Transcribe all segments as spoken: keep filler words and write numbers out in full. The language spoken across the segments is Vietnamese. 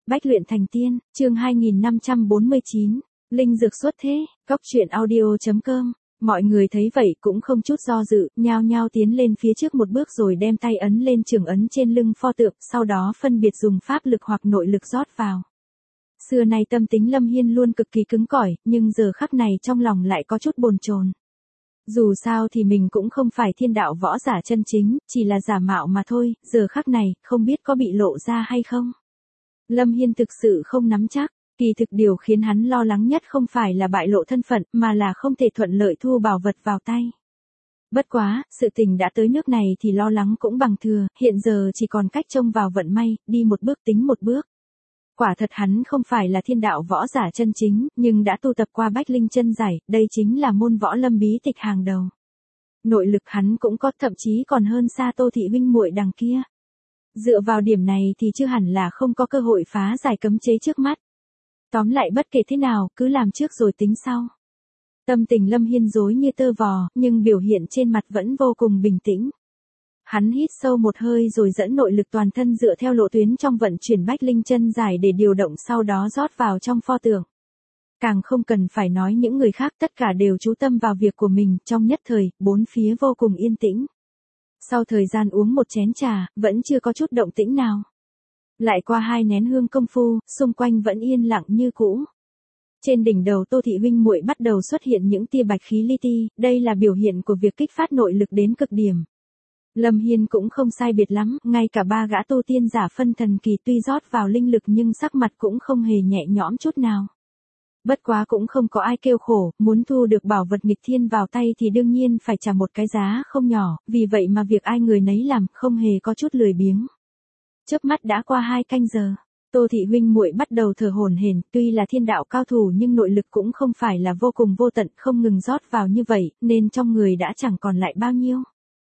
Bách luyện thành tiên, chương hai nghìn năm trăm bốn mươi chín, linh dược xuất thế, góc truyện audio.com. Mọi người thấy vậy cũng không chút do dự, nhao nhao tiến lên phía trước một bước rồi đem tay ấn lên trường ấn trên lưng pho tượng, sau đó phân biệt dùng pháp lực hoặc nội lực rót vào. Xưa nay tâm tính Lâm Hiên luôn cực kỳ cứng cỏi, nhưng giờ khắc này trong lòng lại có chút bồn chồn. Dù sao thì mình cũng không phải thiên đạo võ giả chân chính, chỉ là giả mạo mà thôi, giờ khắc này, không biết có bị lộ ra hay không. Lâm Hiên thực sự không nắm chắc, kỳ thực điều khiến hắn lo lắng nhất không phải là bại lộ thân phận, mà là không thể thuận lợi thu bảo vật vào tay. Bất quá, sự tình đã tới nước này thì lo lắng cũng bằng thừa, hiện giờ chỉ còn cách trông vào vận may, đi một bước tính một bước. Quả thật hắn không phải là thiên đạo võ giả chân chính, nhưng đã tu tập qua Bách Linh Chân Giải, đây chính là môn võ lâm bí tịch hàng đầu. Nội lực hắn cũng có, thậm chí còn hơn xa Tô thị huynh muội đằng kia. Dựa vào điểm này thì chưa hẳn là không có cơ hội phá giải cấm chế trước mắt. Tóm lại bất kể thế nào, cứ làm trước rồi tính sau. Tâm tình Lâm Hiên rối như tơ vò, nhưng biểu hiện trên mặt vẫn vô cùng bình tĩnh. Hắn hít sâu một hơi rồi dẫn nội lực toàn thân dựa theo lộ tuyến trong vận chuyển Bách Linh Chân Giải để điều động, sau đó rót vào trong pho tượng. Càng không cần phải nói những người khác, tất cả đều chú tâm vào việc của mình, trong nhất thời, bốn phía vô cùng yên tĩnh. Sau thời gian uống một chén trà, vẫn chưa có chút động tĩnh nào. Lại qua hai nén hương công phu, xung quanh vẫn yên lặng như cũ. Trên đỉnh đầu Tô thị huynh muội bắt đầu xuất hiện những tia bạch khí li ti, đây là biểu hiện của việc kích phát nội lực đến cực điểm. Lâm Hiên cũng không sai biệt lắm, ngay cả ba gã tu tiên giả phân thần kỳ tuy rót vào linh lực nhưng sắc mặt cũng không hề nhẹ nhõm chút nào. Bất quá cũng không có ai kêu khổ, muốn thu được bảo vật nghịch thiên vào tay thì đương nhiên phải trả một cái giá không nhỏ, vì vậy mà việc ai người nấy làm, không hề có chút lười biếng. Chớp mắt đã qua hai canh giờ, Tô thị huynh muội bắt đầu thở hổn hển, tuy là thiên đạo cao thủ nhưng nội lực cũng không phải là vô cùng vô tận, không ngừng rót vào như vậy, nên trong người đã chẳng còn lại bao nhiêu.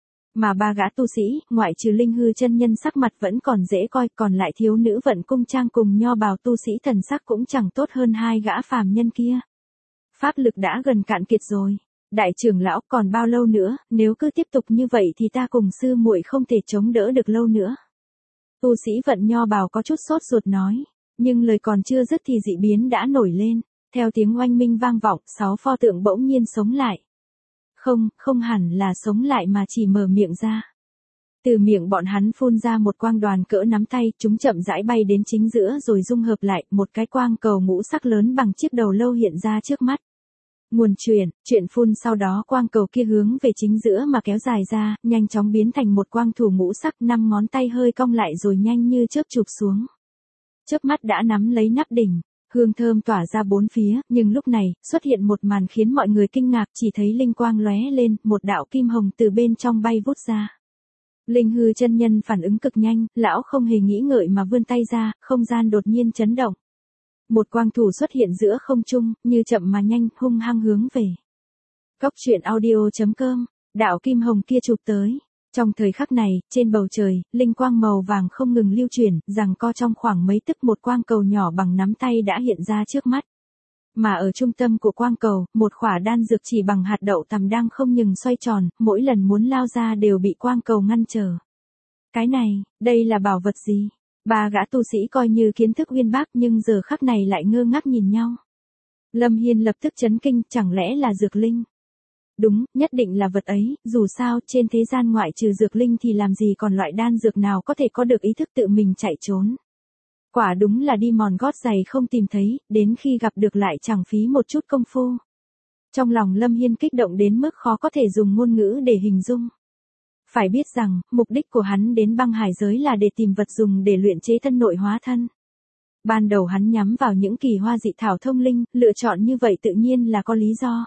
Mà ba gã tu sĩ, ngoại trừ Linh Hư chân nhân sắc mặt vẫn còn dễ coi, còn lại thiếu nữ Vận Cung Trang cùng nho bào tu sĩ thần sắc cũng chẳng tốt hơn hai gã phàm nhân kia. Pháp lực đã gần cạn kiệt rồi. Đại trưởng lão, còn bao lâu nữa, nếu cứ tiếp tục như vậy thì ta cùng sư muội không thể chống đỡ được lâu nữa. Tu sĩ Vận nho bào có chút sốt ruột nói, nhưng lời còn chưa dứt thì dị biến đã nổi lên, theo tiếng oanh minh vang vọng, sáu pho tượng bỗng nhiên sống lại. Không, không hẳn là sống lại mà chỉ mở miệng ra. Từ miệng bọn hắn phun ra một quang đoàn cỡ nắm tay, chúng chậm rãi bay đến chính giữa rồi dung hợp lại, một cái quang cầu ngũ sắc lớn bằng chiếc đầu lâu hiện ra trước mắt. Nguồn truyền, chuyện phun sau đó quang cầu kia hướng về chính giữa mà kéo dài ra, nhanh chóng biến thành một quang thủ ngũ sắc, năm ngón tay hơi cong lại rồi nhanh như chớp chụp xuống. Chớp mắt đã nắm lấy nắp đỉnh. Hương thơm tỏa ra bốn phía, nhưng lúc này, xuất hiện một màn khiến mọi người kinh ngạc, chỉ thấy linh quang lóe lên, một đạo kim hồng từ bên trong bay vút ra. Linh Hư chân nhân phản ứng cực nhanh, lão không hề nghĩ ngợi mà vươn tay ra, không gian đột nhiên chấn động. Một quang thủ xuất hiện giữa không trung, như chậm mà nhanh, hung hăng hướng về. Góc truyện audio.com, đạo kim hồng kia chụp tới. Trong thời khắc này, trên bầu trời, linh quang màu vàng không ngừng lưu chuyển, giằng co trong khoảng mấy tức một quang cầu nhỏ bằng nắm tay đã hiện ra trước mắt. Mà ở trung tâm của quang cầu, một khỏa đan dược chỉ bằng hạt đậu tằm đang không ngừng xoay tròn, mỗi lần muốn lao ra đều bị quang cầu ngăn trở. Cái này, đây là bảo vật gì? Ba gã tu sĩ coi như kiến thức uyên bác nhưng giờ khắc này lại ngơ ngác nhìn nhau. Lâm Hiên lập tức chấn kinh, chẳng lẽ là dược linh? Đúng, nhất định là vật ấy, dù sao, trên thế gian ngoại trừ dược linh thì làm gì còn loại đan dược nào có thể có được ý thức tự mình chạy trốn. Quả đúng là đi mòn gót giày không tìm thấy, đến khi gặp được lại chẳng phí một chút công phu. Trong lòng Lâm Hiên kích động đến mức khó có thể dùng ngôn ngữ để hình dung. Phải biết rằng, mục đích của hắn đến băng hải giới là để tìm vật dùng để luyện chế thân nội hóa thân. Ban đầu hắn nhắm vào những kỳ hoa dị thảo thông linh, lựa chọn như vậy tự nhiên là có lý do.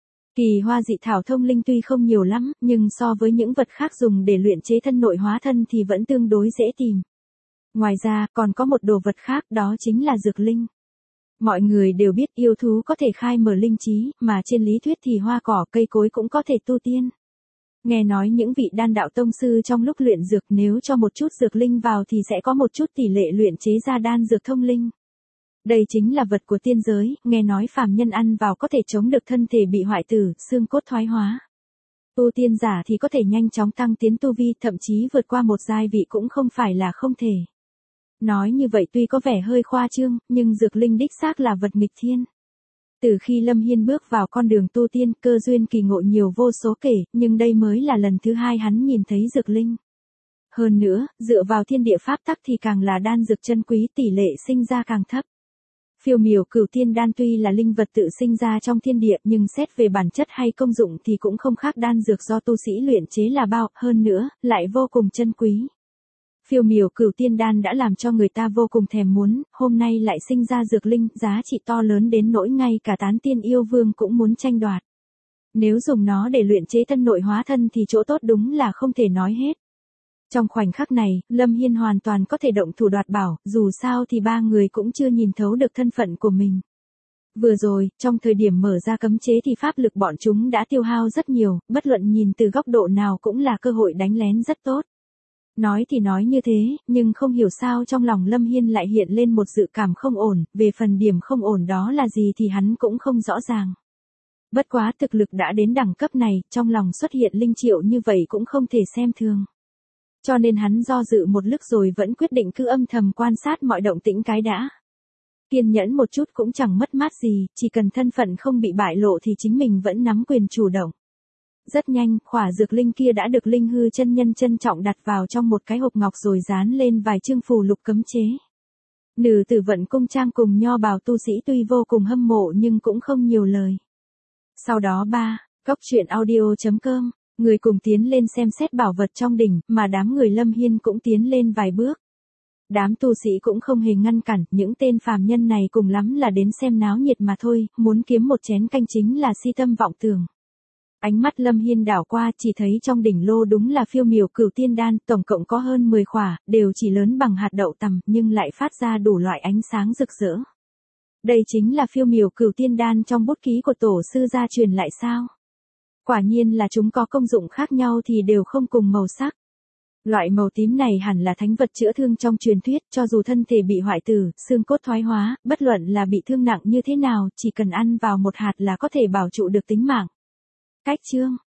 Kỳ hoa dị thảo thông linh tuy không nhiều lắm, nhưng so với những vật khác dùng để luyện chế thân nội hóa thân thì vẫn tương đối dễ tìm. Ngoài ra, còn có một đồ vật khác, đó chính là dược linh. Mọi người đều biết yêu thú có thể khai mở linh trí, mà trên lý thuyết thì hoa cỏ cây cối cũng có thể tu tiên. Nghe nói những vị đan đạo tông sư trong lúc luyện dược nếu cho một chút dược linh vào thì sẽ có một chút tỷ lệ luyện chế ra đan dược thông linh. Đây chính là vật của tiên giới, nghe nói phàm nhân ăn vào có thể chống được thân thể bị hoại tử, xương cốt thoái hóa. Tu tiên giả thì có thể nhanh chóng tăng tiến tu vi, thậm chí vượt qua một giai vị cũng không phải là không thể. Nói như vậy tuy có vẻ hơi khoa trương, nhưng dược linh đích xác là vật nghịch thiên. Từ khi Lâm Hiên bước vào con đường tu tiên, cơ duyên kỳ ngộ nhiều vô số kể, nhưng đây mới là lần thứ hai hắn nhìn thấy dược linh. Hơn nữa, dựa vào thiên địa pháp tắc thì càng là đan dược chân quý, tỷ lệ sinh ra càng thấp. Phiêu miểu cửu tiên đan tuy là linh vật tự sinh ra trong thiên địa, nhưng xét về bản chất hay công dụng thì cũng không khác đan dược do tu sĩ luyện chế là bao, hơn nữa, lại vô cùng chân quý. Phiêu miểu cửu tiên đan đã làm cho người ta vô cùng thèm muốn, hôm nay lại sinh ra dược linh, giá trị to lớn đến nỗi ngay cả tán tiên yêu vương cũng muốn tranh đoạt. Nếu dùng nó để luyện chế thân nội hóa thân thì chỗ tốt đúng là không thể nói hết. Trong khoảnh khắc này, Lâm Hiên hoàn toàn có thể động thủ đoạt bảo, dù sao thì ba người cũng chưa nhìn thấu được thân phận của mình. Vừa rồi, trong thời điểm mở ra cấm chế thì pháp lực bọn chúng đã tiêu hao rất nhiều, bất luận nhìn từ góc độ nào cũng là cơ hội đánh lén rất tốt. Nói thì nói như thế, nhưng không hiểu sao trong lòng Lâm Hiên lại hiện lên một dự cảm không ổn, về phần điểm không ổn đó là gì thì hắn cũng không rõ ràng. Bất quá thực lực đã đến đẳng cấp này, trong lòng xuất hiện linh triệu như vậy cũng không thể xem thường. Cho nên hắn do dự một lúc rồi vẫn quyết định cứ âm thầm quan sát mọi động tĩnh cái đã. Kiên nhẫn một chút cũng chẳng mất mát gì, chỉ cần thân phận không bị bại lộ thì chính mình vẫn nắm quyền chủ động. Rất nhanh, khỏa dược linh kia đã được Linh Hư chân nhân trân trọng đặt vào trong một cái hộp ngọc rồi dán lên vài chương phù lục cấm chế. Nữ tử Vận Cung Trang cùng nho bào tu sĩ tuy vô cùng hâm mộ nhưng cũng không nhiều lời. Sau đó ba, góc truyện audio chấm com, người cùng tiến lên xem xét bảo vật trong đỉnh, mà đám người Lâm Hiên cũng tiến lên vài bước. Đám tu sĩ cũng không hề ngăn cản, những tên phàm nhân này cùng lắm là đến xem náo nhiệt mà thôi, muốn kiếm một chén canh chính là si tâm vọng tưởng. Ánh mắt Lâm Hiên đảo qua chỉ thấy trong đỉnh lô đúng là phiêu miểu cửu tiên đan, tổng cộng có hơn mười khỏa, đều chỉ lớn bằng hạt đậu tằm, nhưng lại phát ra đủ loại ánh sáng rực rỡ. Đây chính là phiêu miểu cửu tiên đan trong bút ký của tổ sư gia truyền lại sao? Quả nhiên là chúng có công dụng khác nhau thì đều không cùng màu sắc. Loại màu tím này hẳn là thánh vật chữa thương trong truyền thuyết, cho dù thân thể bị hoại tử, xương cốt thoái hóa, bất luận là bị thương nặng như thế nào, chỉ cần ăn vào một hạt là có thể bảo trụ được tính mạng. Cách chương